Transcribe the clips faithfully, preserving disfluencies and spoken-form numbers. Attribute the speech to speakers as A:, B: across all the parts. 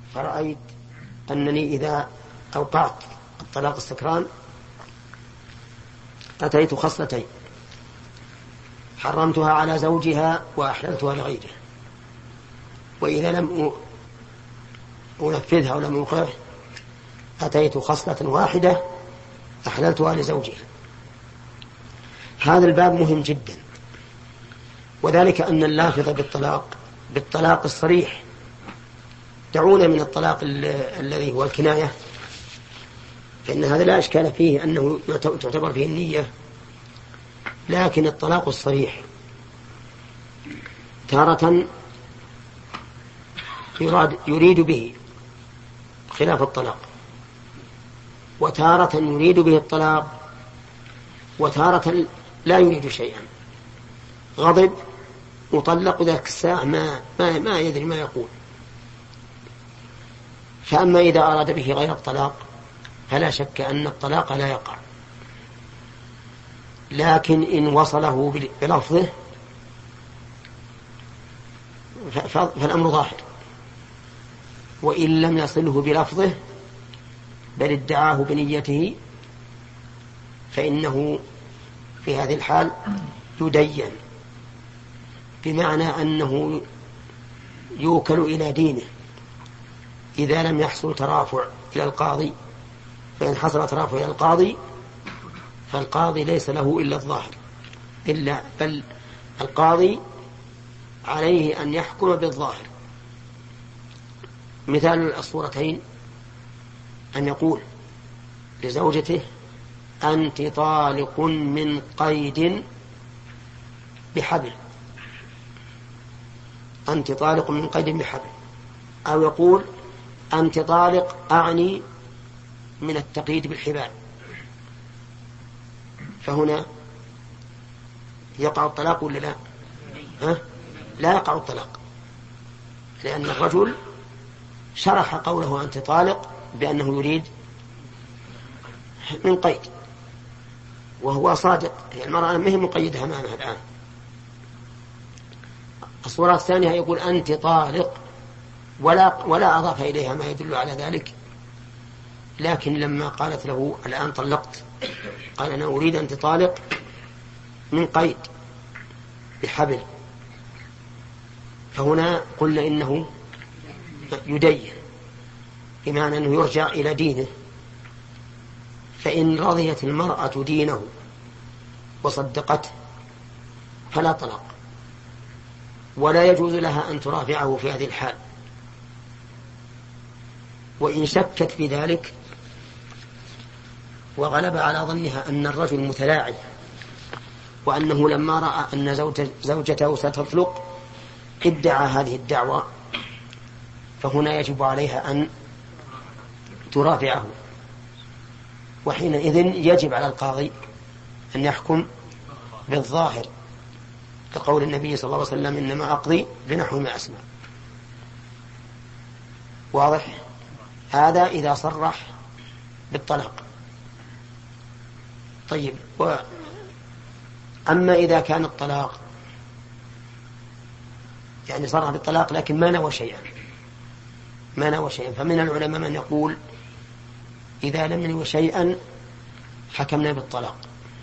A: فرأيت أنني إذا أوقعت الطلاق السكران أتيت خصلتين: حرمتها على زوجها وأحللتها لغيره، وإذا لم أنفذها ولم أوقعه أتيت خصلة واحدة أحللتها لزوجها. هذا الباب مهم جدا، وذلك أن اللافظ بالطلاق بالطلاق الصريح، دعونا من الطلاق الذي هو الكناية، فإن هذا لا إشكال فيه أنه تعتبر فيه النية، لكن الطلاق الصريح تارة يراد يريد به خلاف الطلاق، وتارة يريد به الطلاق، وتارة لا يريد شيئا، غضب مطلق ذاك الساعة ما, ما, ما يدري ما يقول. فأما إذا أراد به غير الطلاق فلا شك أن الطلاق لا يقع، لكن إن وصله بلفظه فالأمر ظاهر، وإن لم يصله بلفظه بل ادعاه بنيته فإنه في هذه الحال يدين، بمعنى أنه يوكل إلى دينه إذا لم يحصل ترافع إلى القاضي. فإن حصل ترافع إلى القاضي فالقاضي ليس له إلا الظاهر، إلا بل القاضي عليه أن يحكم بالظاهر. مثال الصورتين أن يقول لزوجته: أنت طالق من قيد بحبل، أنت طالق من قيد بحبل، أو يقول: أنت طالق أعني من التقييد بالحبال. فهنا يقع الطلاق ولا لا؟ ها؟ لا يقع الطلاق، لأن الرجل شرح قوله أنت طالق بأنه يريد من قيد، وهو صادق، هي المرأة ما هي مقيدة أمامها الآن. الصورة الثانية يقول أنت طالق ولا, ولا أضاف إليها ما يدل على ذلك، لكن لما قالت له الآن طلقت قال أنا أريد أنت طالق من قيد بحبل، فهنا قلنا إنه يدين، بمعنى أنه يرجع إلى دينه. فإن رضيت المرأة دينه وصدقته فلا طلاق، ولا يجوز لها أن ترافعه في هذه الحال. وإن شكت في ذلك وغلب على ظنها أن الرجل متلاعب، وأنه لما رأى أن زوجته ستطلق ادعى هذه الدعوة، فهنا يجب عليها أن ترافعه، وحينئذ يجب على القاضي أن يحكم بالظاهر، كقول النبي صلى الله عليه وسلم: إنما أقضي بنحو ما أسمع. واضح؟ هذا إذا صرح بالطلاق. طيب، و... أما إذا كان الطلاق يعني صرح بالطلاق لكن ما نوى شيئا ما نوى شيئا فمن العلماء من يقول إذا لم ينوي شيئا حكمنا بالطلاق،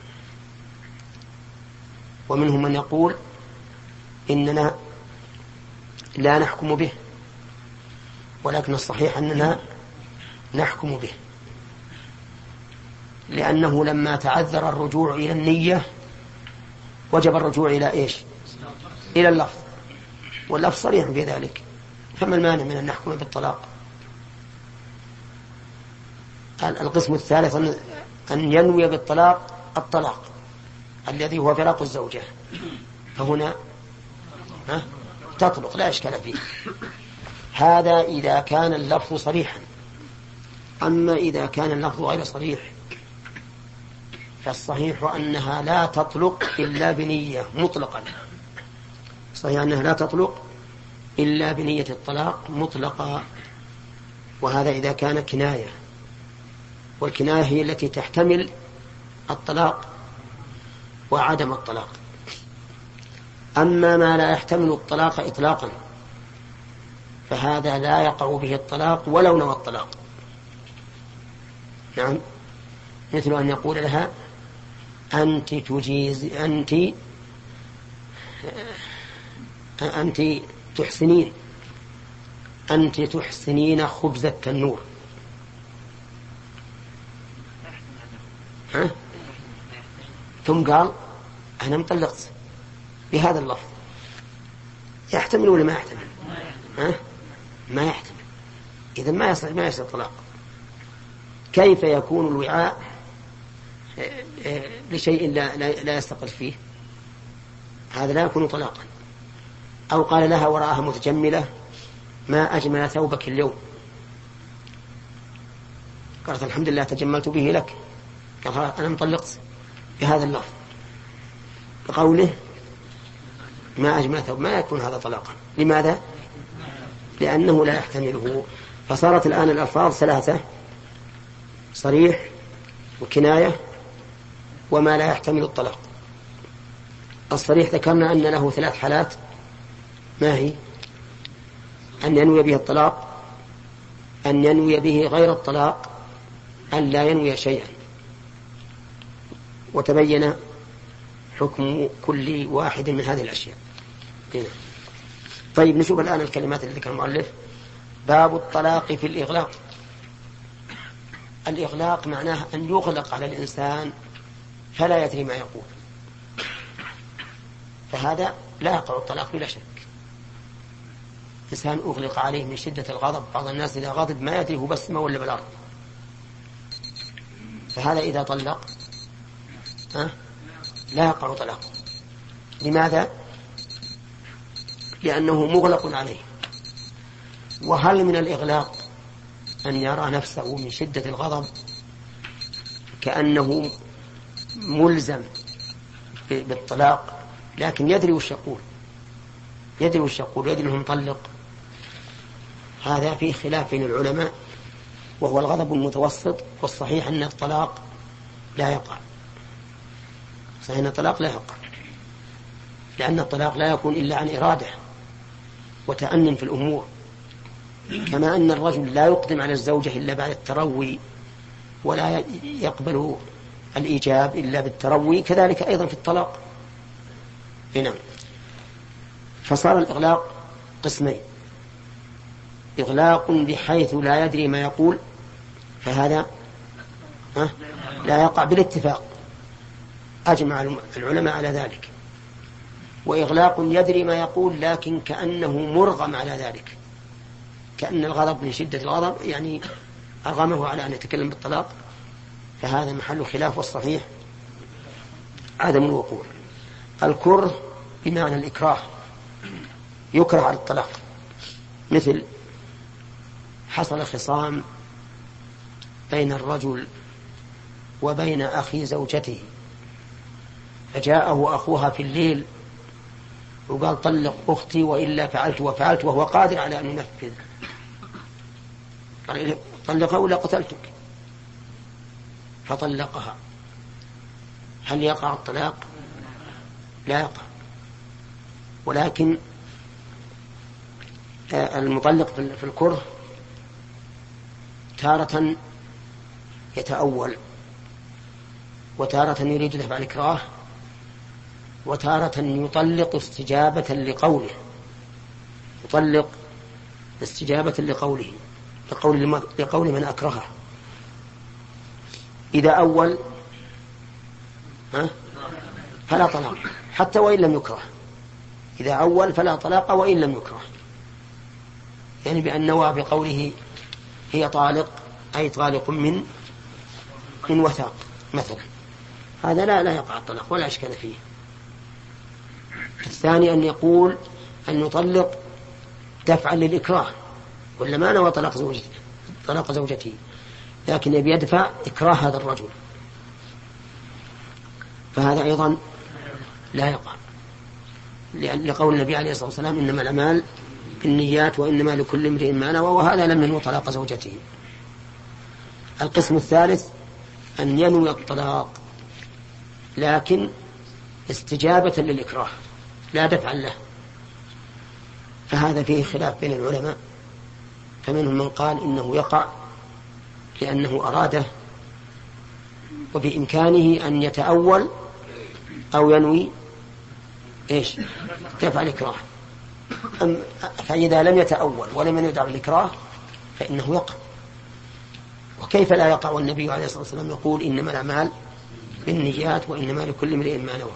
A: ومنهم من يقول إننا لا نحكم به، ولكن الصحيح أننا نحكم به، لأنه لما تعذر الرجوع إلى النية وجب الرجوع إلى إيش؟ إلى اللفظ، واللفظ صريح في ذلك، فما المانع من أن نحكم بالطلاق؟ القسم الثالث أن ينوي بالطلاق الطلاق الذي هو فراق الزوجة، فهنا ها تطلق لا إشكال فيه. هذا إذا كان اللفظ صريحا. أما إذا كان اللفظ غير صريح فالصحيح أنها لا تطلق إلا بنية مطلقا، صحيح أنها لا تطلق إلا بنية الطلاق مطلقا، وهذا إذا كان كناية، والكناية هي التي تحتمل الطلاق وعدم الطلاق. أما ما لا يحتمل الطلاق إطلاقا فهذا لا يقع به الطلاق ولو نوى الطلاق. نعم، مثل أن يقول لها أنت تجيز أنت أنت تحسنين أنت تحسنين خبز التنور، ها؟ ثم قال أنا مطلقت بهذا اللفظ، يحتمل ولا ما يحتمل؟ ها؟ ما يحتمل. إذا ما يصل ما يصل طلاق. كيف يكون الوعاء لشيء لا, لا يستقل فيه؟ هذا لا يكون طلاقا. أو قال لها وراءها متجملة ما أجمل ثوبك اليوم، قالت الحمد لله تجملت به لك، قال أنا مطلقت بهذا اللفظ، بقوله ما أجمل ثوب، ما يكون هذا طلاقا. لماذا؟ لأنه لا يحتمله. فصارت الآن الألفاظ ثلاثة: صريح وكناية وما لا يحتمل الطلاق. الصريح ذكرنا أن له ثلاث حالات، ما هي؟ أن ينوي به الطلاق، أن ينوي به غير الطلاق، أن لا ينوي شيئا. وتبين حكم كل واحد من هذه الأشياء. هنا. طيب نشوف الآن الكلمات التي ذكر المؤلف. باب الطلاق في الإغلاق. الإغلاق معناه أن يغلق على الإنسان فلا يدري ما يقول، فهذا لا يقع الطلاق بلا شك. إنسان أغلق عليه من شدة الغضب، بعض الناس إذا غضب ما يدري هو بسمة ولا بالأرض، فهذا إذا طلق ها لا يقع طلاق. لماذا؟ لأنه مغلق عليه. وهل من الإغلاق أن يرى نفسه من شدة الغضب كأنه ملزم بالطلاق، لكن يدري وش يقول، يدري وش يقول يدري أنه مطلق؟ هذا فيه خلاف بين العلماء، وهو الغضب المتوسط. والصحيح أن الطلاق لا يقع، صحيح أن الطلاق لا يقع، لأن الطلاق لا يكون إلا عن إرادة وتأنن في الأمور. كما أن الرجل لا يقدم على الزوجة إلا بعد التروي، ولا يقبل الإيجاب إلا بالتروي، كذلك أيضا في الطلاق. نعم. فصار الإغلاق قسمين: إغلاق بحيث لا يدري ما يقول، فهذا لا يقع بالاتفاق، أجمع العلماء على ذلك. وإغلاق يدري ما يقول لكن كأنه مرغم على ذلك، كأن الغضب من شدة الغضب يعني أرغمه على أن يتكلم بالطلاق، فهذا محل خلاف. والصحيح عدم الوقوع. الكره بمعنى الإكراه، يكره على الطلاق. مثل حصل خصام بين الرجل وبين أخي زوجته، فجاءه أخوها في الليل وقال طلق أختي وإلا فعلت وفعلت، وهو قادر على أن ينفذ، قال طلقها ولا قتلتك، فطلقها. هل يقع الطلاق؟ لا يقع. ولكن المطلق في الكره تارة يتأول، وتارة يريد دفع الإكراه، وتارة يطلق استجابة لقوله، يطلق استجابة لقوله لقول, لقول من أكرهه. إذا أول ها فلا طلاق حتى وإن لم يكره، إذا أول فلا طلاق وإن لم يكره، يعني بأن نوى بقوله هي طالق أي طالق من من وثاق مثلا، هذا لا لا يقع الطلاق ولا إشكال فيه. الثاني أن يقول أن يطلق دفعا للإكراه، ولا ما نوى طلاق زوجته طلاق زوجته، لكن يبي يدفع إكراه هذا الرجل، فهذا أيضا لا يقع، لقول النبي عليه الصلاة والسلام إنما الأعمال بالنيات وإنما لكل امرئ ما نوى، وهذا لم ينوي طلاق زوجته. القسم الثالث أن ينوي الطلاق لكن استجابة للإكراه لا دفعا له، فهذا فيه خلاف بين العلماء، فمنهم من قال إنه يقع لأنه أراده وبإمكانه أن يتأول أو ينوي إيش دفع الإكراه. فإذا لم يتأول ولم يدع الإكراه فإنه يقع. وكيف لا يقع والنبي عليه الصلاة والسلام يقول إنما الأعمال بالنيات وإنما لكل امرئ ما نوى.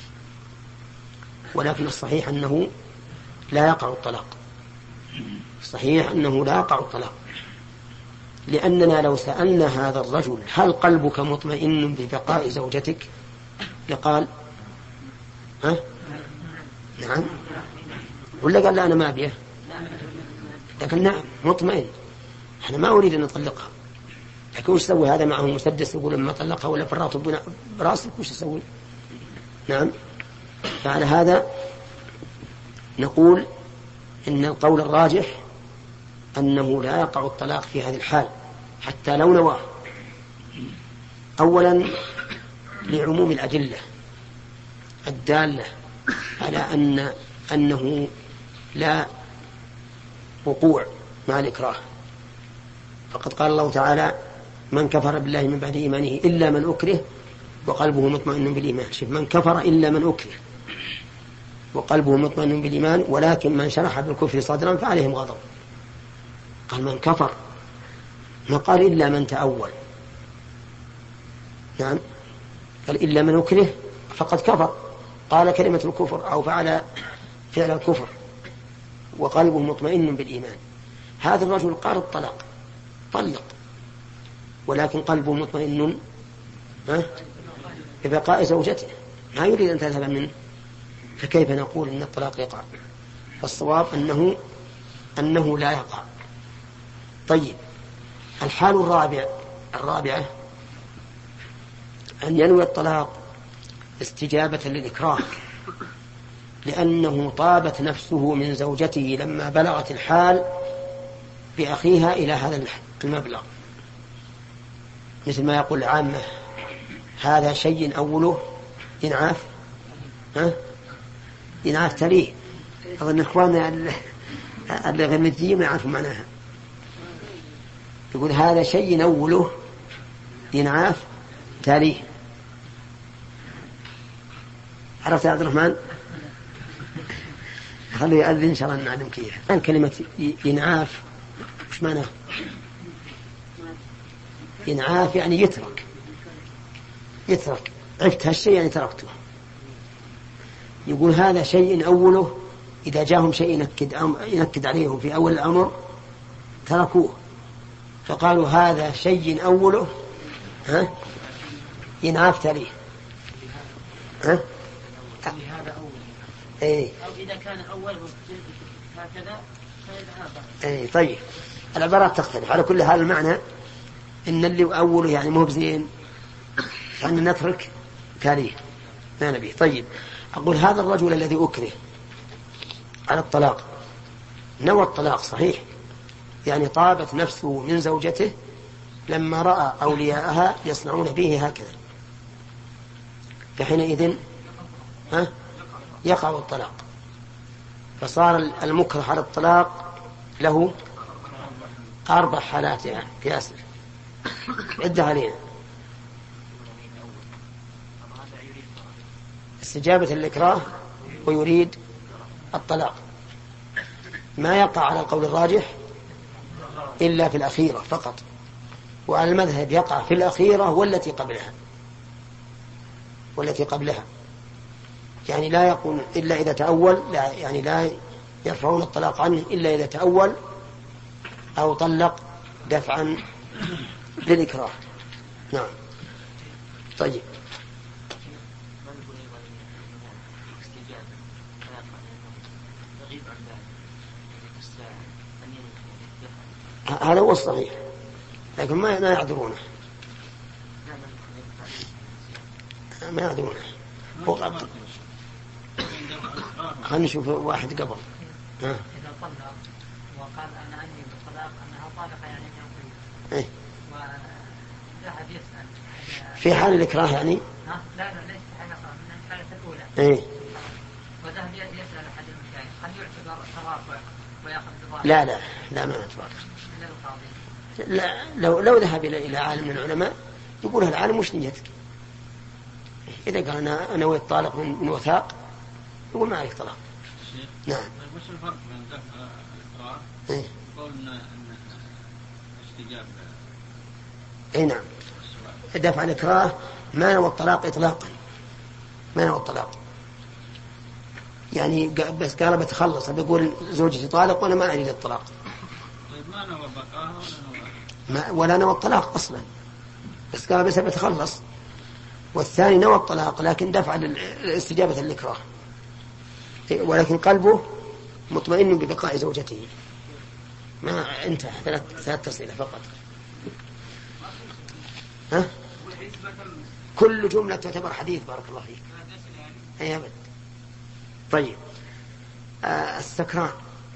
A: ولكن الصحيح أنه لا يقع الطلاق، صحيح أنه لا يقع الطلاق، لأننا لو سألنا هذا الرجل هل قلبك مطمئن ببقاء زوجتك لقال ها؟ نعم، ولا قال لا أنا ما أبيه، لكن نعم مطمئن، أنا ما أريد أن أطلقها، لكن وش سوي هذا معه مسدس يقول لما طلقها ولا فرات براسك وش يسوي؟ نعم. فعلى هذا نقول إن القول الراجح أنه لا يقع الطلاق في هذه الحال حتى لو نواه. أولا لعموم الأدلة الدالة على أن أنه لا وقوع مع الإكراه، فقد قال الله تعالى من كفر بالله من بعد إيمانه إلا من أكره وقلبه مطمئن بالإيمان. شوف، من كفر إلا من أكره وقلبه مطمئن بالإيمان ولكن من شرح بالكفر صدرا فعليهم غضب. قال من كفر، ما قال إلا من تأول. نعم، قال إلا من أكره فقد كفر، قال كلمة الكفر أو فعل فعل الكفر وقلبه مطمئن بالإيمان. هذا الرجل قال الطلاق طلق ولكن قلبه مطمئن ببقاء زوجته، ما يريد أن تذهب منه، فكيف نقول إن الطلاق يقع؟ فالصواب أنه أنه لا يقع. طيب، الحال الرابع الرابعة أن ينوي الطلاق استجابة للإكراه، لأنه طابت نفسه من زوجته لما بلغت الحال بأخيها إلى هذا المبلغ، مثل ما يقول العامة هذا شيء أوله إنعاف ها؟ إنعاف تليه. أظن إخواننا الغمزيين ما يعرفوا معناها. يقول هذا شيء أوله إنعاف تليه. عرفت يا عبد الرحمن؟ خليه يؤذن إن شاء الله نعلمك إياه. الآن كلمة إنعاف وش معناه؟ إنعاف يعني يترك، يترك، عرفت هالشيء يعني تركته. يقول هذا شيء أوله إذا جاءهم شيء ينكد, ينكد عليهم في أول الأمر تركوه، فقالوا هذا شيء أوله ها ينعاف تليه ها ايه
B: أو إذا كان أوله هكذا
A: ايه. طيب، العبارات تختلف. على كل حال المعنى إن اللي أوله يعني مو بزين يعني نترك تاريخ ما نبيه. طيب، أقول هذا الرجل الذي أكره على الطلاق نوى الطلاق صحيح، يعني طابت نفسه من زوجته لما رأى أولياءها يصنعون به هكذا، فحينئذ ها يقع الطلاق. فصار المكره على الطلاق له أربع حالات يعني ياسر عد علينا. استجابة الإكراه ويريد الطلاق، ما يقع على القول الراجح إلا في الأخيرة فقط، وعلى المذهب يقع في الأخيرة والتي قبلها والتي قبلها يعني لا يقول إلا إذا تأول، لا يعني لا يرفعون الطلاق عنه إلا إذا تأول أو طلق دفعا للإكراه. نعم. طيب، هذا هو الصحيح، لكن ما ما يعذرونه ما يعذرونه. خلينا نشوف واحد قبل. ها.
B: إذا طلق وقال أنا أني بالطلاق أنها طالقة يعني
A: إيه.
B: وذهب يسأل
A: في حال الإكراه يعني؟
B: ها؟ لا لا ليس في حال الإكراه، من الحالة الأولى.
A: إيه.
B: وذهب يسأل أحد المشايخ هل يعتبر ترافع ويأخذ بضاعة؟
A: لا لا لا ما يعتبر. لا، لو لو ذهب إلى إلى عالم من العلماء يقول العالم وش نيتك؟ إذا قال أنا نويت طالق من, من وثاق يقول ما عليك طلاق. نعم.
C: وش الفرق بين دفع الإكراه
A: إيه؟
C: وقولنا أن استجاب؟
A: أي نعم. دفع الإكراه ما نوى الطلاق إطلاقا، ما نوى الطلاق، يعني بس قال بتخلص، بيقول زوجتي طالق وأنا ما أريد الطلاق.
C: طيب ما نوى بقاها ولا نوى؟
A: ما ولا نوى الطلاق أصلا، بس قال بس بتخلص. والثاني نوى الطلاق لكن دفع استجابة الإكراه، ولكن قلبه مطمئن ببقاء زوجته. ما انتهى، ثلاث ثلاث أسئلة فقط. ها؟ كل جملة تعتبر حديث. بارك الله فيك. أي أبد. طيب، آه السكران،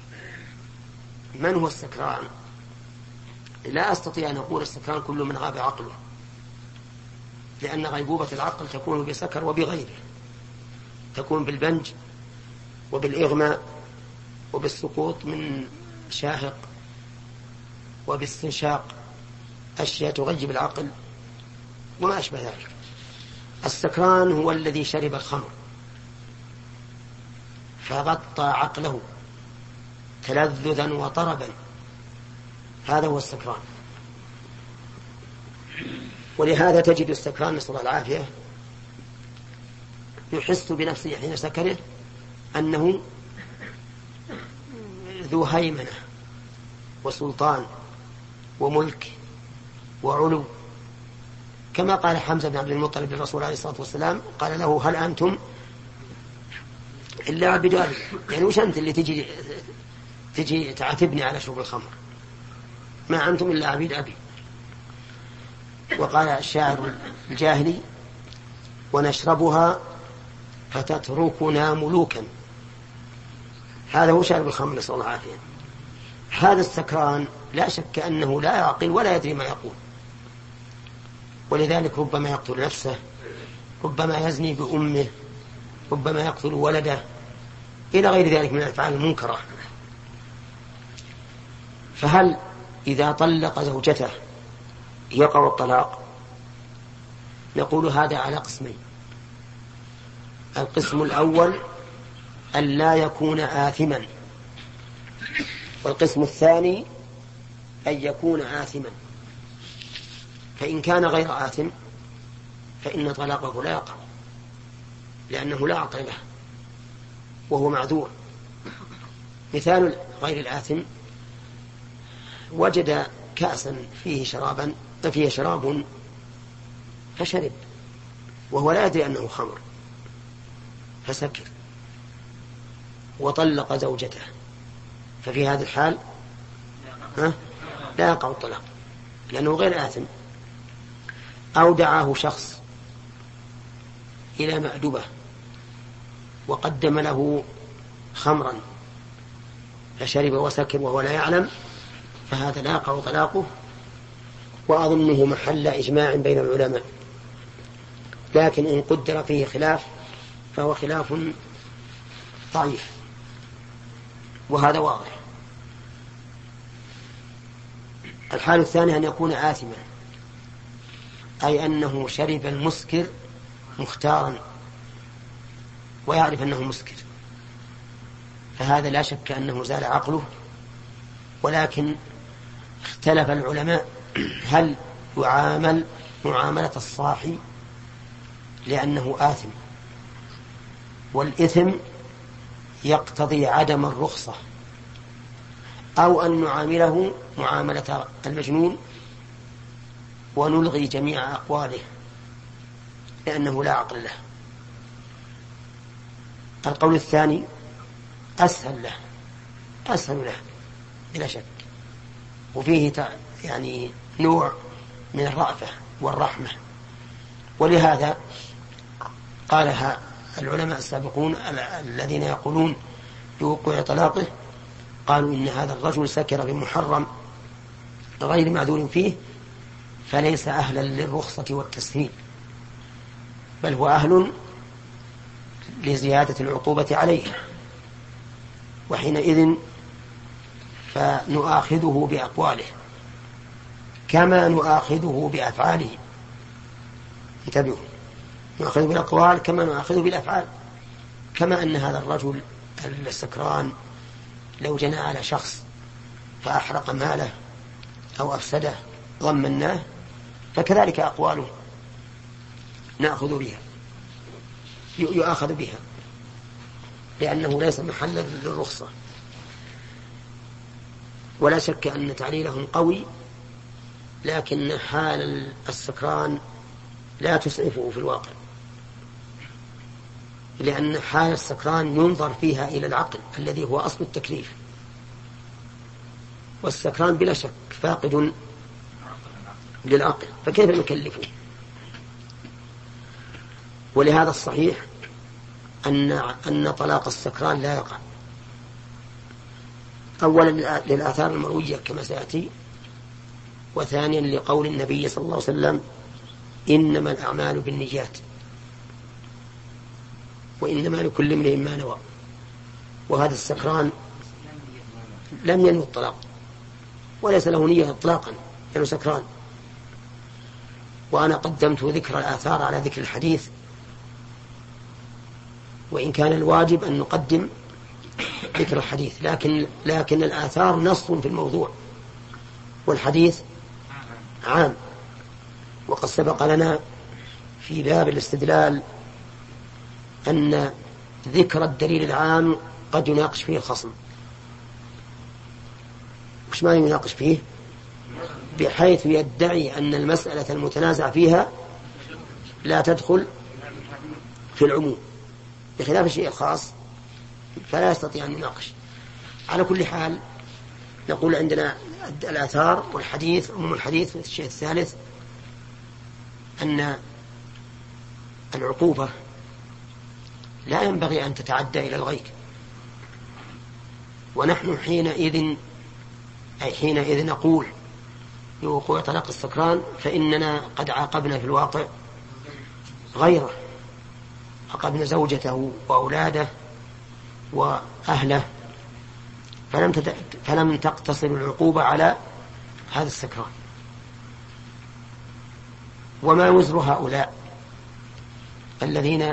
A: من هو السكران؟ لا أستطيع أن أقول السكران كل من غاب عقله، لأن غيبوبة العقل تكون بسكر وبغيره، تكون بالبنج وبالإغماء وبالسقوط من شاهق وباستنشاق أشياء تغيب العقل وما أشبه ذلك. السكران هو الذي شرب الخمر فغطى عقله تلذذا وطربا، هذا هو السكران. ولهذا تجد السكران نسأل الله العافية يحس بنفسه حين سكره أنه ذو هيمنة وسلطان وملك وعلو، كما قال حمزة بن عبد المطلب للرسول عليه الصلاة والسلام، قال له هل أنتم إلا عبد أبي، يعني وش أنت اللي تجي تجي تعاتبني على شرب الخمر؟ ما أنتم إلا عبيد أبي. وقال الشاعر الجاهلي ونشربها فتتركنا ملوكا، هذا هو شارب الخمر نسأل الله العافية. هذا السكران لا شك أنه لا يعقل ولا يدري ما يقول، ولذلك ربما يقتل نفسه، ربما يزني بأمه، ربما يقتل ولده، إلى غير ذلك من الأفعال المنكرة. فهل إذا طلق زوجته يقع الطلاق؟ نقول هذا على قسمين. القسم الأول أن لا يكون آثما، والقسم الثاني أن يكون آثما. فإن كان غير آثم فإن طلاقه لا يقع، لأنه لا عقل له وهو معذور. مثال غير الآثم: وجد كأسا فيه شرابا فيه شراب فشرب وهو لا يدري أنه خمر فسكر وطلق زوجته، ففي هذا الحال ها لا يقع الطلاق لأنه غير آثم. أو دعاه شخص إلى مأدبة وقدم له خمرا فشرب وسكر وهو لا يعلم، فهذا لا يقع طلاقه، وأظنه محل إجماع بين العلماء. لكن إن قدر فيه خلاف فهو خلاف ضعيف، وهذا واضح. الحال الثاني أن يكون آثما، أي أنه شرب المسكر مختارا ويعرف أنه مسكر، فهذا لا شك أنه زال عقله. ولكن اختلف العلماء هل يعامل معاملة الصاحي لأنه آثم، والإثم يقتضي عدم الرخصة، أو أن نعامله معاملة المجنون ونلغي جميع أقواله لأنه لا عقل له. القول الثاني أسهل له أسهل له بلا شك، وفيه يعني نوع من الرأفة والرحمة. ولهذا قالها العلماء السابقون الذين يقولون بوقوع طلاقه، قالوا إن هذا الرجل سكر بمحرم غير معذور فيه فليس أهلا للرخصة والتسهيل، بل هو أهل لزيادة العقوبة عليه، وحينئذ فنؤاخذه بأقواله كما نؤاخذه بأفعاله. انتبهوا، نؤاخذه بالأقوال كما نؤاخذه بالأفعال. كما أن هذا الرجل السكران لو جنى على شخص فأحرق ماله أو أفسده ضمناه، فكذلك أقواله نأخذ بها يؤاخذ بها، لأنه ليس محلا للرخصة. ولا شك أن تعليلهم قوي، لكن حال السكران لا تسعفه في الواقع، لأن حال السكران ينظر فيها إلى العقل الذي هو أصل التكليف، والسكران بلا شك فاقد للعقل، فكيف نكلفه؟ ولهذا الصحيح أن أن طلاق السكران لا يقع، أولا للآثار المروية كما سيأتي، وثانيا لقول النبي صلى الله عليه وسلم إنما الأعمال بالنيات وإنما لكل امرئ ما نوى. وهذا السكران لم ينوي الطلاق وليس له نية إطلاقا لأنه سكران. وأنا قدمت ذكر الآثار على ذكر الحديث، وإن كان الواجب أن نقدم ذكر الحديث، لكن لكن الآثار نص في الموضوع والحديث عام. وقد سبق لنا في باب الاستدلال أن ذكر الدليل العام قد يناقش فيه الخصم. وش ما يناقش فيه؟ بحيث يدعي أن المسألة المتنازع فيها لا تدخل في العموم، بخلاف الشيء الخاص فلا يستطيع أن يناقش. على كل حال نقول عندنا الآثار والحديث، عموم الحديث. والشيء الثالث أن العقوبة لا ينبغي أن تتعدى إلى الغير، ونحن حينئذ أي حينئذ نقول بوقوع طلاق السكران فإننا قد عاقبنا في الواقع غيره، عاقبنا زوجته وأولاده وأهله، فلم تت... فلم تقتصر العقوبة على هذا السكران. وما وزر هؤلاء الذين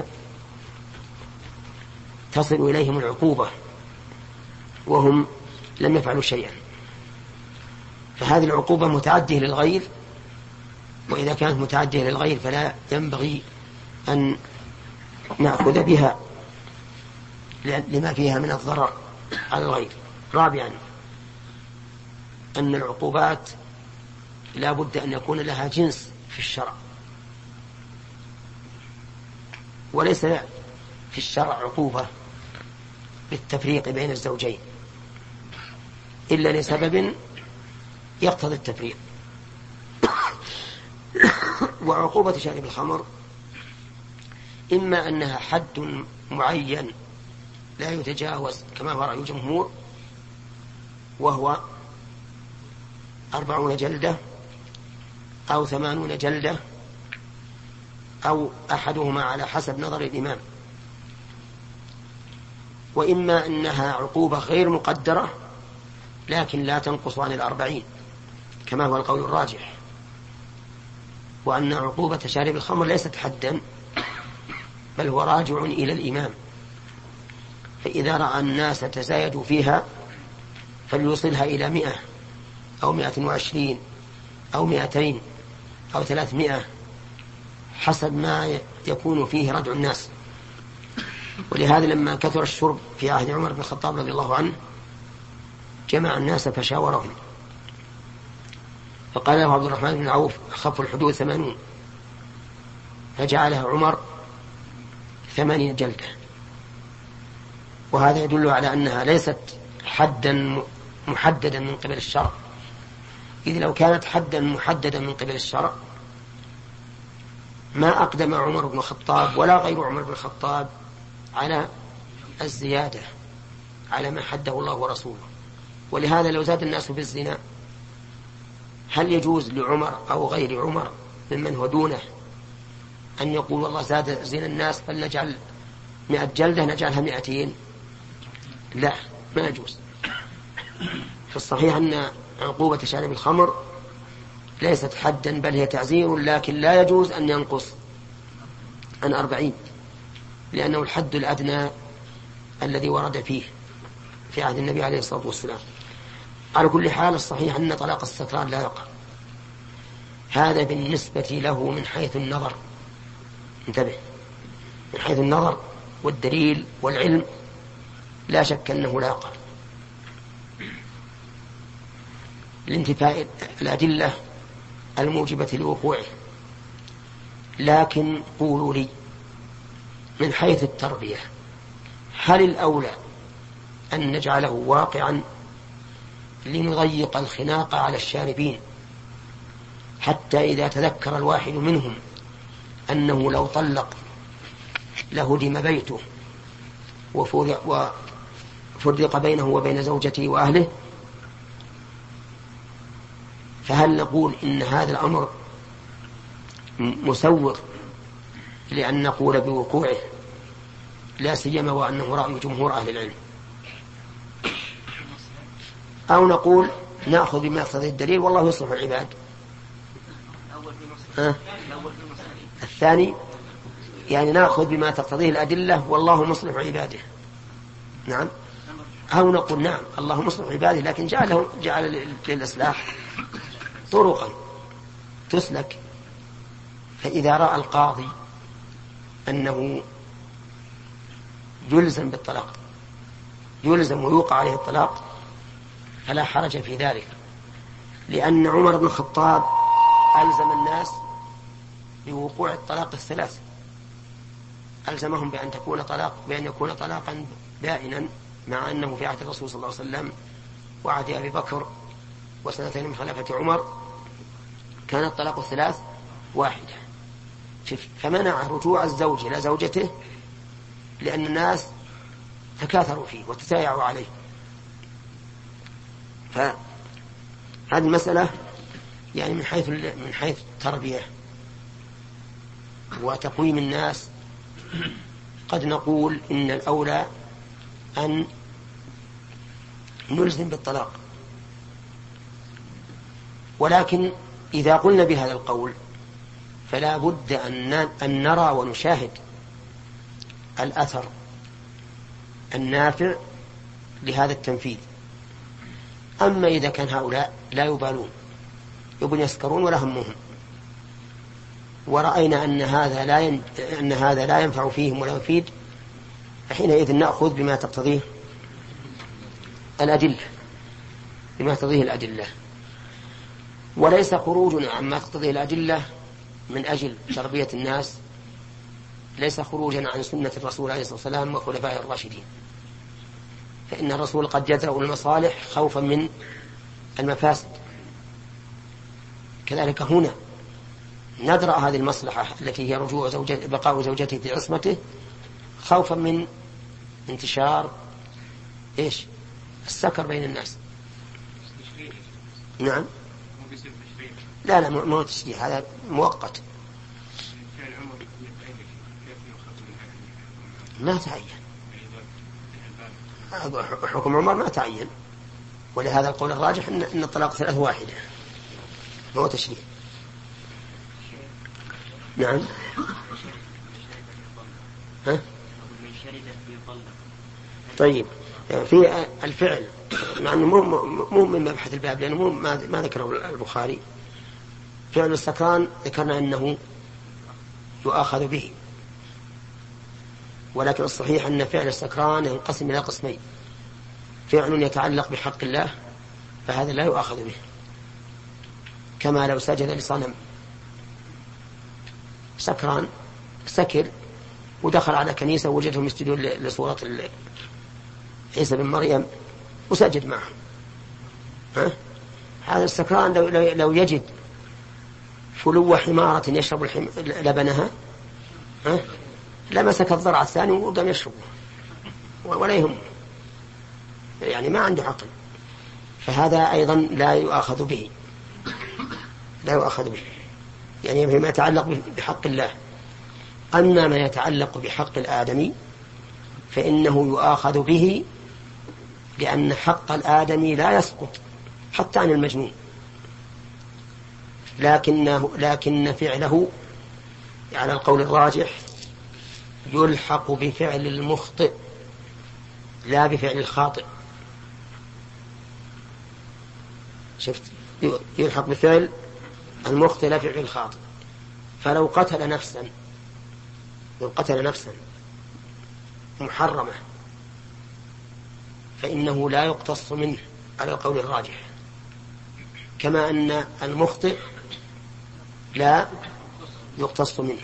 A: تصل إليهم العقوبة وهم لم يفعلوا شيئا؟ فهذه العقوبة متعدية للغير، وإذا كانت متعدية للغير فلا ينبغي أن نأخذ بها لما فيها من الضرر على الغير. رابعا أن العقوبات لا بد أن يكون لها جنس في الشرع، وليس في الشرع عقوبة بالتفريق بين الزوجين إلا لسبب يقتضي التفريق. وعقوبة شارب الخمر إما أنها حد معين لا يتجاوز كما هو رأي الجمهور، وهو أربعون جلدة أو ثمانون جلدة أو أحدهما على حسب نظر الإمام، وإما أنها عقوبة غير مقدرة لكن لا تنقص عن الأربعين كما هو القول الراجح، وأن عقوبة شارب الخمر ليست حدا بل هو راجع إلى الإمام، فإذا رأى الناس تزايدوا فيها فليوصلها إلى مئة أو مئة وعشرين أو مئتين أو ثلاثمائة حسب ما يكون فيه ردع الناس. ولهذا لما كثر الشرب في عهد عمر بن الخطاب رضي الله عنه جمع الناس فشاورهم، فقال له عبد الرحمن بن عوف خف الحدود ثمانون، فجعلها عمر ثمانين جلدة. وهذا يدل على أنها ليست حدا محددا من قبل الشرع، إذ لو كانت حدا محددا من قبل الشرع ما أقدم عمر بن الخطاب ولا غير عمر بن الخطاب على الزيادة على ما حده الله ورسوله. ولهذا لو زاد الناس في الزنا هل يجوز لعمر أو غير عمر ممن هو دونه أن يقول والله زاد زنا الناس فلنجعل مئة جلدة نجعلها مئتين؟ لا، ما يجوز. في الصحيح أن عقوبة شارب الخمر ليست حدا بل هي تعزير، لكن لا يجوز أن ينقص عن أربعين، لأنه الحد الأدنى الذي ورد فيه في عهد النبي عليه الصلاة والسلام. على كل حال الصحيح أن طلاق السكران لا يقع. هذا بالنسبة له من حيث النظر، انتبه، من حيث النظر والدليل والعلم لا شك أنه لا يقع لانتفاء الأدلة الموجبة لوقوعه. لكن قولوا لي من حيث التربية، هل الأولى أن نجعله واقعا لنضيق الخناق على الشاربين، حتى إذا تذكر الواحد منهم أنه لو طلق لهدم بيته وفرق بينه وبين زوجته وأهله، فهل نقول إن هذا الأمر مسوغ لأن نقول بوقوعه، لا سيما وأنه رأي جمهور أهل العلم، أو نقول نأخذ بما يقتضي الدليل والله يصلح العباد؟ ها؟ الثاني يعني نأخذ بما تقتضيه الأدلة والله مصلح عباده. نعم. أو نقول نعم الله مصلح عباده، لكن جعله جعل للإصلاح طرقا تسلك. فإذا رأى القاضي أنه يلزم بالطلاق، يلزم ويوقع عليه الطلاق، فلا حرج في ذلك، لأن عمر بن الخطاب ألزم الناس بوقوع الطلاق الثلاث، ألزمهم بأن تكون طلاق بأن يكون طلاقا بائنا، مع أنه في عهد الرسول صلى الله عليه وسلم وعهد أبي بكر وسنتين من خلافة عمر كان الطلاق الثلاث واحدة. فمنع رجوع الزوج إلى زوجته لأن الناس تكاثروا فيه وتسايعوا عليه. فهذه المسألة يعني من حيث من حيث التربية وتقويم الناس قد نقول إن الأولى أن نلزم بالطلاق، ولكن إذا قلنا بهذا القول فلا بد أن نرى ونشاهد الأثر النافع لهذا التنفيذ. أما إذا كان هؤلاء لا يبالون، يبون يسكرون ولا همهم، ورأينا أن هذا لا ين... أن هذا لا ينفع فيهم ولا يفيد، فحينئذ نأخذ بما تقتضيه الأدلة، بما تقتضيه الأدلة، وليس خروجنا عما تقتضيه الأدلة من أجل تربية الناس، ليس خروجا عن سنة الرسول عليه الصلاة والسلام وخلفائه الراشدين، فإن الرسول قد يدرأ المصالح خوفا من المفاسد. كذلك هنا ندرأ هذه المصلحة التي هي رجوع زوجته بقاء زوجته في عصمته خوفا من انتشار إيش السكر بين الناس. نعم. لا لا مو تشريع، هذا مؤقت ما تعين، حكم عمر ما تعين، ولهذا القول الراجح إن, إن الطلاق ثلاث واحدة هو تشريع. نعم. ها؟ طيب في الفعل، مع أنه مو مو من مبحث الباب لأنه مو ما ذكره البخاري، فعل السكران ذكرنا أنه يؤاخذ به، ولكن الصحيح أن فعل السكران ينقسم إلى قسمين: فعل يتعلق بحق الله فهذا لا يؤاخذ به، كما لو سجد لصنم، سكران سكر ودخل على كنيسة ووجدهم يسجدون لصورة عيسى بن مريم وسجد معهم. ها؟ هذا السكران لو, لو يجد فلو حمارة يشرب الحم... لبنها ها؟ لمسك الضرع الثاني وقام يشربه ولا يهم، يعني ما عنده عقل، فهذا أيضا لا يؤاخذ به، لا يؤاخذ به، يعني فيما يتعلق بحق الله. أما ما يتعلق بحق الآدمي فإنه يؤاخذ به لأن حق الآدمي لا يسقط حتى عن المجنون، لكنه لكن فعله على القول الراجح يلحق بفعل المخطئ لا بفعل الخاطئ. شفت؟ يلحق بفعل المخطئ لا بفعل الخاطئ. فلو قتل نفسا لو قتل نفسا محرمة فإنه لا يقتص منه على القول الراجح، كما أن المخطئ لا يقتص منه.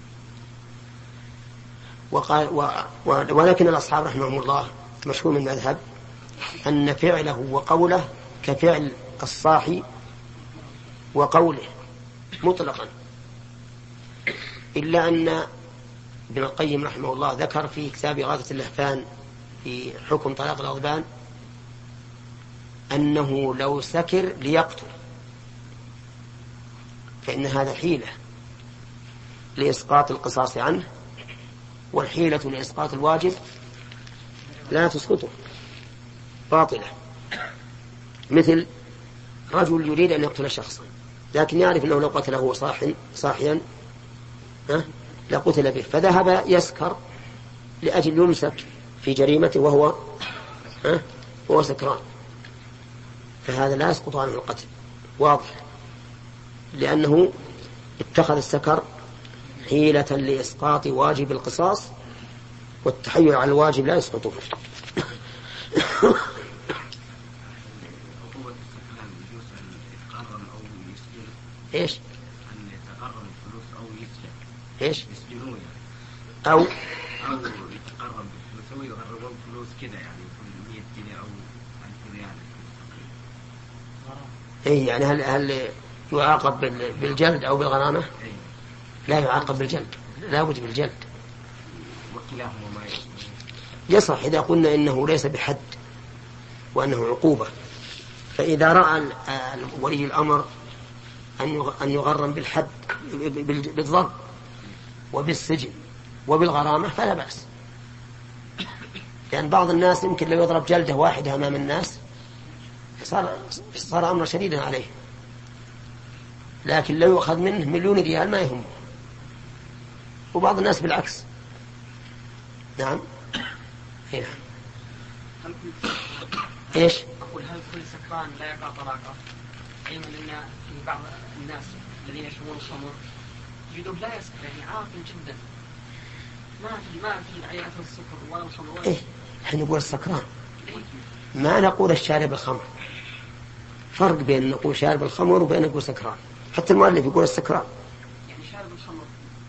A: وقال و و ولكن الأصحاب رحمهم الله مشهور من المذهب أن فعله وقوله كفعل الصاحي وقوله مطلقا، إلا أن ابن القيم رحمه الله ذكر في كتاب إغاثة اللهفان في حكم طلاق الغضبان أنه لو سكر ليقتل فإن هذا حيلة لإسقاط القصاص عنه، والحيلة لإسقاط الواجب لا تسقطه، باطلة. مثل رجل يريد أن يقتل شخصا لكن يعرف أنه لو قتله صاحيا صاحيا لقتل به، فذهب يسكر لأجل يمسك في جريمته وهو وهو سكران، فهذا لا يسقط عنه القتل، واضح، لأنه اتخذ السكر حيلة لإسقاط واجب القصاص، والتحيل على الواجب لا يسقطه. ايش؟
D: أن يتقرب الفلوس أو يسجن.
A: ايش؟
D: يسجنون
A: أو
D: أو يتقرب بالفلوس أو يغربون فلوس كذا، يعني يكون مية جنيه أو ألف ريال.
A: إيه يعني هل هل يعاقب بالجلد أو بالغرامة؟ لا يعاقب بالجلد، لا بد بالجلد.
D: وكلاهما ما
A: يصح إذا قلنا إنه ليس بحد وأنه عقوبة. فإذا رأى ولي الأمر أن يغرم بالحد بالضرب وبالسجن وبالغرامة فلا بأس، لأن بعض الناس يمكن لو يضرب جلدة واحدة أمام الناس صار صار أمر شديدا عليه، لكن لو يؤخذ منه مليون ريال ما يهم. وبعض الناس بالعكس. نعم. هنا. ايش؟
B: أقول هل كل سكران لا يقع طلاقه؟ علما أن في بعض الناس الذين يشربون الخمر يجدون لا يسكر، يعني عاقل جدا، ما في ما في عيات السكر ولا الخمر ولا
A: إيه؟ احنا نقول السكران، ما نقول الشارب الخمر. فرق بين نقول شارب الخمر وبين نقول سكران. حتى المؤلف يقول السكران.
B: يعني شارب الخمر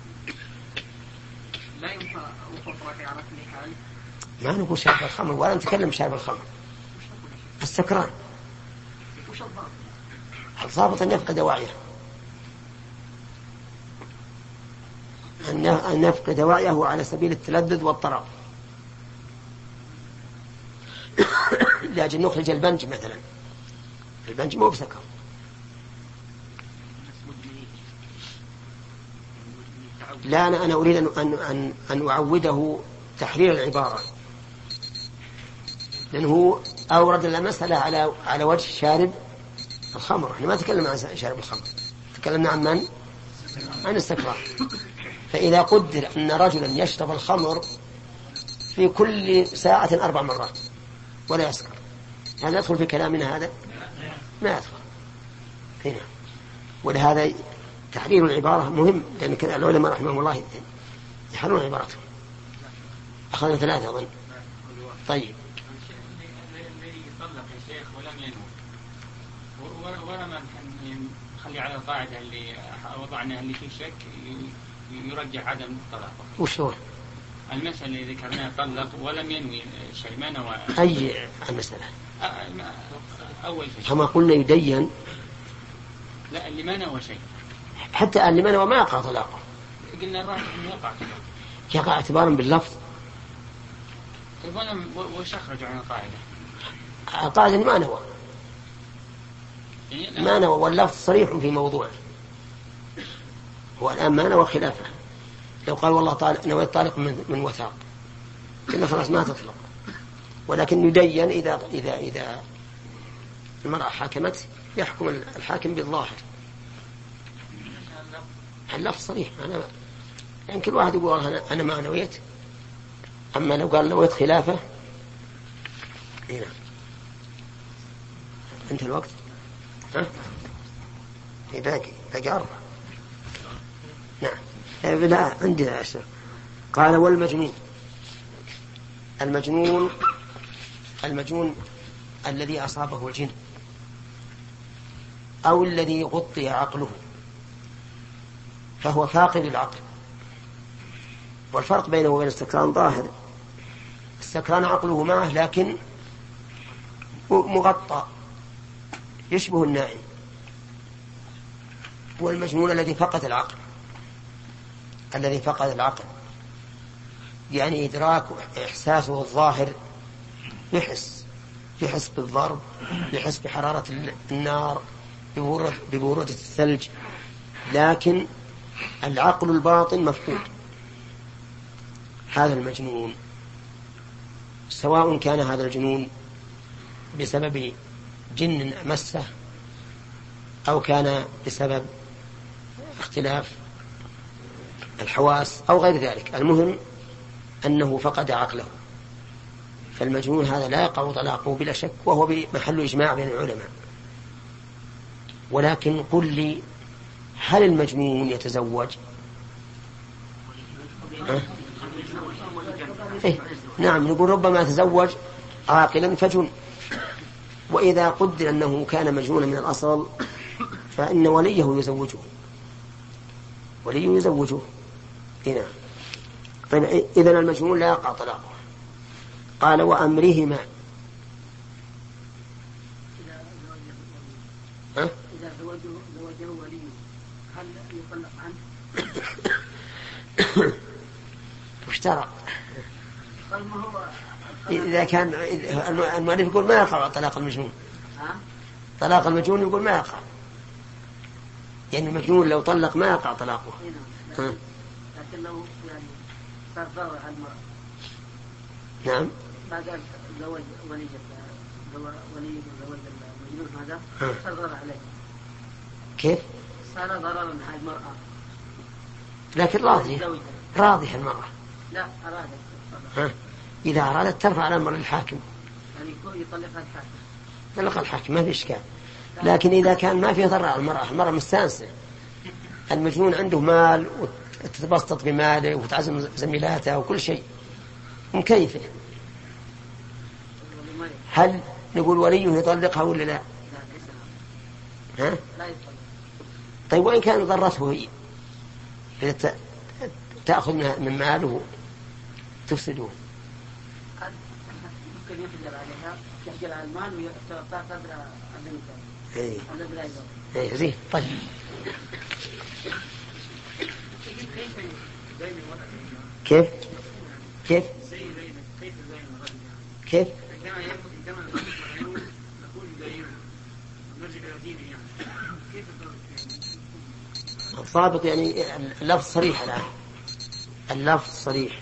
B: لا ينفع وقوع طلاقه على كل حال.
A: ما نقول شارب الخمر ولا نتكلم شارب الخمر. السكران
B: وش الضابط؟
A: الضابط أن يفقد وعيه، أن يفقد وعيه على سبيل التلذذ والطرب، لأجل نخرج البنج مثلا. البنج مو بسكر. لا أنا أنا أريد أن أن أن أعوده تحرير العبارة، لأنه أورد المسألة على على وجه شارب الخمر. احنا ما تكلمنا عن شارب الخمر، تكلمنا عن من؟ عن السكران. فإذا قدر أن رجلا يشرب الخمر في كل ساعة أربع مرات ولا يسكر، هذا يدخل في كلامنا؟ هذا ما يدخل هنا. ولهذا تحرير العبارة مهم، لأن العلماء رحمهم الله يحررون عبارتهم. أخذنا ثلاثة أظن. طيب
C: يطلق يا شيخ ولم ينوي ولم نخلي على القاعدة اللي وضعناها اللي في شك يرجح عدم الطلاق.
A: وش هو
C: المسألة اللي ذكرناها؟ طلق ولم ينوي شيء، ما نوى
A: أي المسألة؟
C: أول شيء
A: كما قلنا يدين.
C: لا، اللي ما نوى شيء،
A: حتى اللي ما نوى ما يقع طلاقه.
C: قلنا الراجح انه يقع
A: يقع اعتبارا باللفظ.
C: طيب وش أخرجوا عن القاعدة؟
A: القاعدة ما نوى ما نوى، واللفظ صريح في موضوعه. هو الآن ما نوى خلافه. لو قال والله طالق نويت طالق من, من وثاق، قلنا خلاص ما تطلق، ولكن يدين إذا إذا إذا المرأة حكمت يحكم الحاكم بالظاهر. اللفظ صريح. أنا يعني كل واحد يقول أنا أنا ما نويت، أما لو قال نويت خلافه هنا. أنت الوقت ها باقي باقي أربعة. نعم لا عندي عشر. قال والمجنون، المجنون المجنون الذي أصابه الجن أو الذي غطي عقله فهو فاقد العقل. والفرق بينه وبين السكران ظاهر. السكران عقله معه لكن مغطى يشبه النائم. والمجنون الذي فقد العقل الذي فقد العقل يعني إدراك إحساسه الظاهر، يحس يحس بالضرب، يحس بحرارة النار، ببرودة الثلج، لكن العقل الباطن مفقود. هذا المجنون سواء كان هذا الجنون بسبب جن مسه أو كان بسبب اختلاف الحواس أو غير ذلك، المهم أنه فقد عقله. فالمجنون هذا لا يقع طلاقه بلا شك، وهو بمحل إجماع بين العلماء. ولكن قل لي هل المجنون يتزوج؟ أه؟ إيه؟ نعم نقول ربما يتزوج عاقلا فجن. وإذا قدر أنه كان مجنونا من الأصل فإن وليه يزوجه وليه يزوجه هنا. طيب إذن المجنون لا يقع طلاقه. قال وأمرهما ها؟
B: إذا زوجه وليه هل يطلق عنه؟
A: واشترى. إذا كان المؤلف يقول ما يقع طلاق المجنون، طلاق المجنون يقول ما يقع، يعني المجنون لو طلق ما يقع طلاقه.
B: لكن لو يعني صار ضرر على المرأة.
A: نعم.
B: ما قال زوج ولي ولي زوج المجنون هذا صار ضرر عليه.
A: كيف؟
B: صار ضررا على المرأة.
A: لكن راضية راضية المرأة.
B: لا أرادت.
A: ها. إذا أرادت ترفع على أمر الحاكم.
B: يعني يطلقها الحاكم.
A: طلق الحاكم ما في إشكال. لكن إذا كان ما في ضرر على المرأة، المرأة مستانسة، المجنون عنده مال وتتبسط بماله وتعزم زميلاته وكل شيء مكيفة، هل نقول وليه يطلقها ولا لا؟ ها؟ طيب وإن كان ضرته هي إذا تأخذ من ماله تفسده؟
B: ممكن يحجر عليها، يحجر على المال ويعطيها قدر
A: ايه ايه زين. طيب كيف كيف كيف الضابط يعني اللفظ صريح الآن، اللفظ صريح،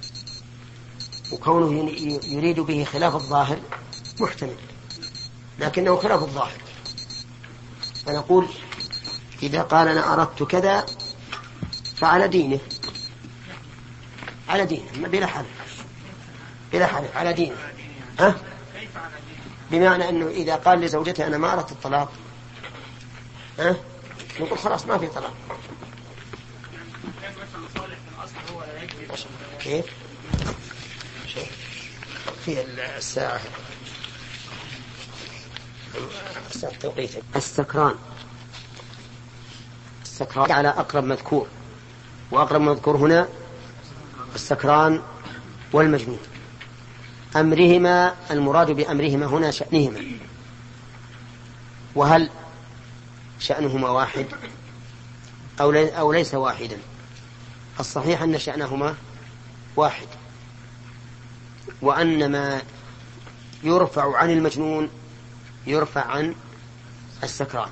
A: وكونه يريد به خلاف الظاهر محتمل، لكنه خلاف الظاهر. فنقول إذا قال أنا أردت كذا فعلى دينه، على دينه بلا حلف، بلا حلف على دينه. ها؟ بمعنى أنه إذا قال لزوجته أنا ما أردت الطلاق، ها؟ نقول خلاص ما في طلاق. كيف؟ في الساعة الساعة التوقيت. السكران، السكران على أقرب مذكور، وأقرب مذكور هنا السكران والمجنون. أمرهما المراد بأمرهما هنا شأنهما. وهل شأنهما واحد أو, لي أو ليس واحدا؟ الصحيح أن شأنهما واحد، وأن ما يرفع عن المجنون يرفع عن السكران،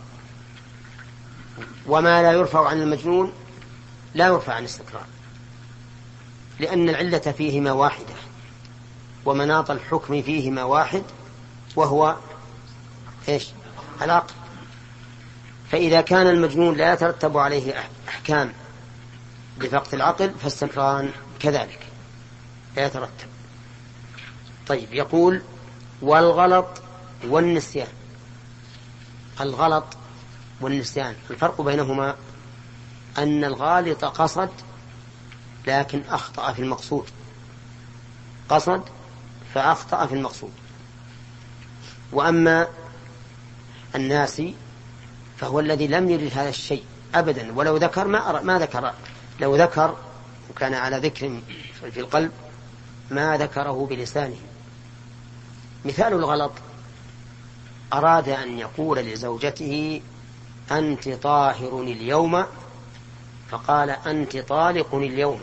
A: وما لا يرفع عن المجنون لا يرفع عن السكران، لأن العلة فيهما واحدة، ومناط الحكم فيهما واحد، وهو إيش؟ العقل. فإذا كان المجنون لا يترتب عليه أحكام بفقد العقل، فالسكران كذلك لا يترتب. طيب، يقول والغلط والنسيان. الغلط والنسيان الفرق بينهما أن الغالط قصد لكن أخطأ في المقصود، قصد فأخطأ في المقصود. وأما الناسي فهو الذي لم يرد هذا الشيء أبدا، ولو ذكر ما, ما ذكر، لو ذكر وكان على ذكر في القلب ما ذكره بلسانه. مثال الغلط: أراد أن يقول لزوجته أنت طاهر اليوم، فقال أنت طالق اليوم.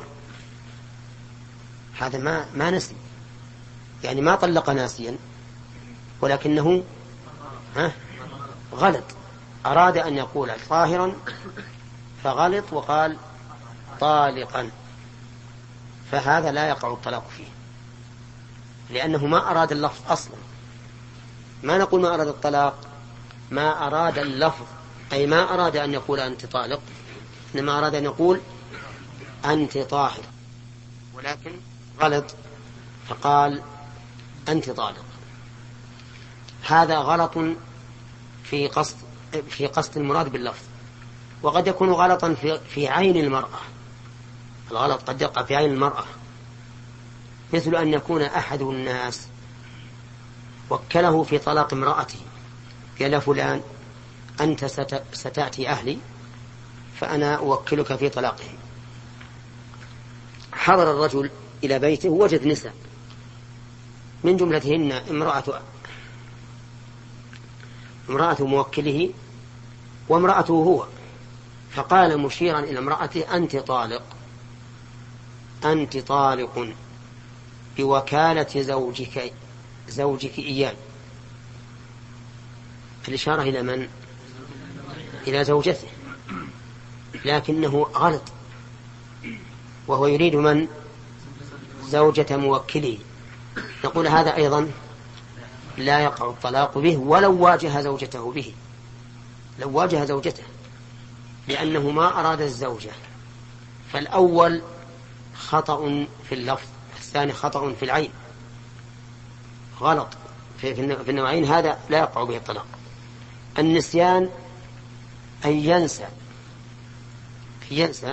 A: هذا ما, ما نسي، يعني ما طلق ناسيا، ولكنه ها غلط. أراد أن يقول طاهرا فغلط وقال طالقا، فهذا لا يقع الطلاق فيه، لأنه ما أراد اللفظ أصلا. ما نقول ما أراد الطلاق، ما أراد اللفظ، أي ما أراد أن يقول أنت طالق، إنما أراد أن يقول أنت طاهر، ولكن غلط فقال أنت طالق. هذا غلط في قصد في قصد المراد باللفظ، وقد يكون غلطا في, في عين المرأة. الغلط قد يقع في عين المرأة، مثل أن يكون أحد الناس وكله في طلاق امرأته، قال فلان أنت ستأتي أهلي فأنا أوكلك في طلاقه. حضر الرجل إلى بيته ووجد نساء، من جملتهن امرأة امرأة موكله وامرأته هو، فقال مشيرا إلى امرأته أنت طالق، أنت طالق بوكالة زوجك زوجك إياه. الإشارة إلى من؟ إلى زوجته، لكنه غلط، وهو يريد من؟ زوجة موكله. نقول هذا أيضا لا يقع الطلاق به ولو واجه زوجته به، لو واجه زوجته، لأنه ما أراد الزوجة. فالأول خطأ في اللفظ، الثاني خطأ في العين، غلط في النوعين، هذا لا يقع به الطلاق. النسيان أن ينسى ينسى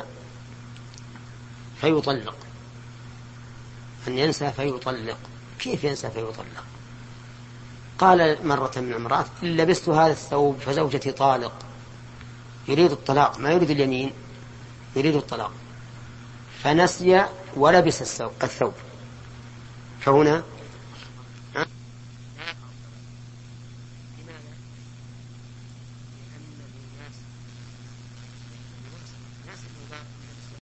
A: فيطلق، أن ينسى فيطلق. كيف ينسى فيطلق؟ قال مرة من امرأة لبست هذا الثوب فزوجتي طالق، يريد الطلاق ما يريد اليمين، يريد الطلاق، فنسي ولبس الثوب، فهنا